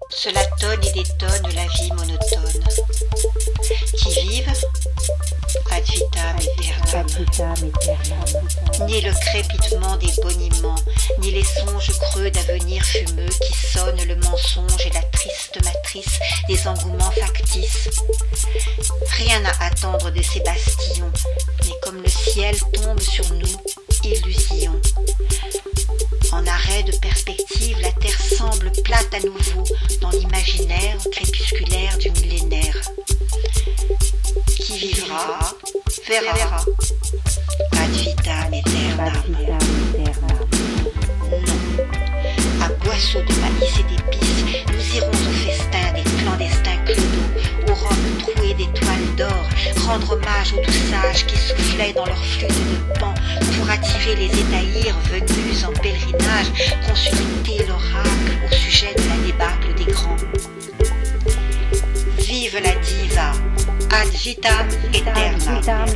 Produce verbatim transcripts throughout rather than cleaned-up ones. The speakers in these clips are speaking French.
Cela tonne et détonne la vie monotone. Qui vive, ad vitam aeternam. Ni le crépitement des boniments, ni les songes creux d'avenir fumeux qui sonnent le mensonge et la triste matrice des engouements factices. Rien à attendre de ces bastillons, mais comme le ciel tombe sur nous, illusion. En arrêt de perspective, la terre semble plate à nouveau dans l'imaginaire crépusculaire du millénaire. Qui vivra, verra. Ad vitam aeternam. Non. À boisseaux de maïs et d'épices, nous irons au festin des clandestins clodos, aux robes trouées d'étoiles d'or, rendre hommage aux doux sages qui soufflaient dans leurs flûtes de pan pour attirer les étahirs venus en pèlerinage consulter l'oracle au sujet de la débâcle des grands. Vive la diva, ad vitam aeternam.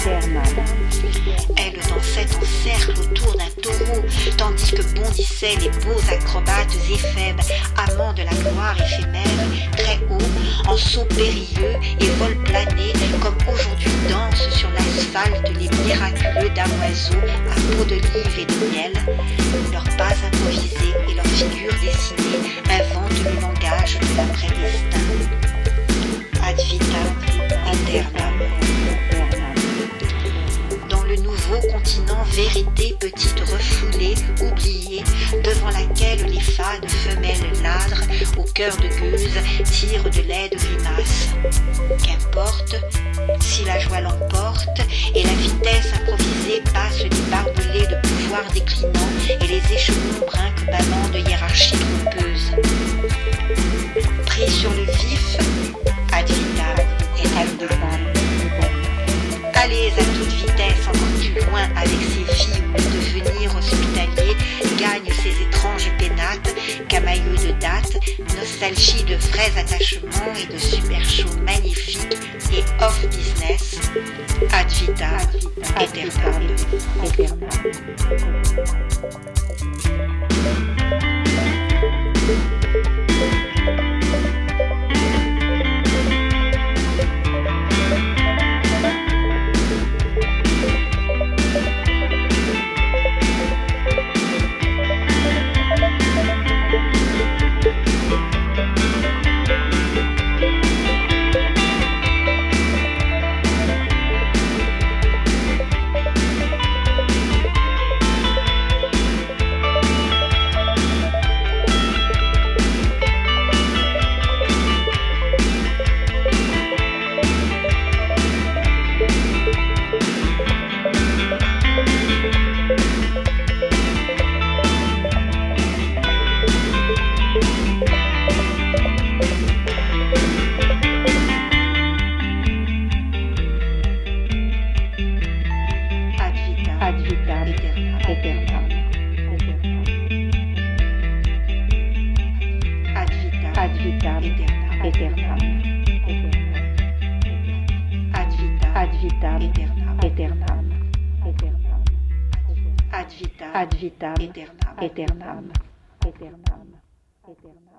Elle dansait en cercle autour d'un taureau, tandis que bondissaient les beaux acrobates éphèbes, amants de la gloire éphémère, très haut, en sauts périlleux et vols planés, comme aujourd'hui dansent sur l'asphalte les miraculeux damoiseaux à peau d'olive et de miel. Leurs pas improvisés et leurs figures dessinées inventent le langage de l'après-destin. Ad vitam aeternam. Dans le nouveau continent, vérité petite refoulée, oubliée, devant laquelle les fades femelles ladrent, au cœur de gueuse, tirent de laides grimaces. Qu'importe, si la joie l'emporte, et la vitesse improvisée passe les barbelés de pouvoir déclinant, et les échelons brinque-ballant de hiérarchie trompeuse. Pris sur le vif, ad vitam aeternam. Allez à toute vitesse encore plus loin avec ces vies où le devenir hospitalier gagne ses étranges pénates, camailleux de date, nostalgie de vrais attachements et de super shows magnifiques et off-business. Ad vitam aeternam. Ad vitam aeternam. Ad vitam Ad vitam aeternam. Ad vitam Ad vitam aeternam. Ad vitam Ad vitam aeternam. Aeternam.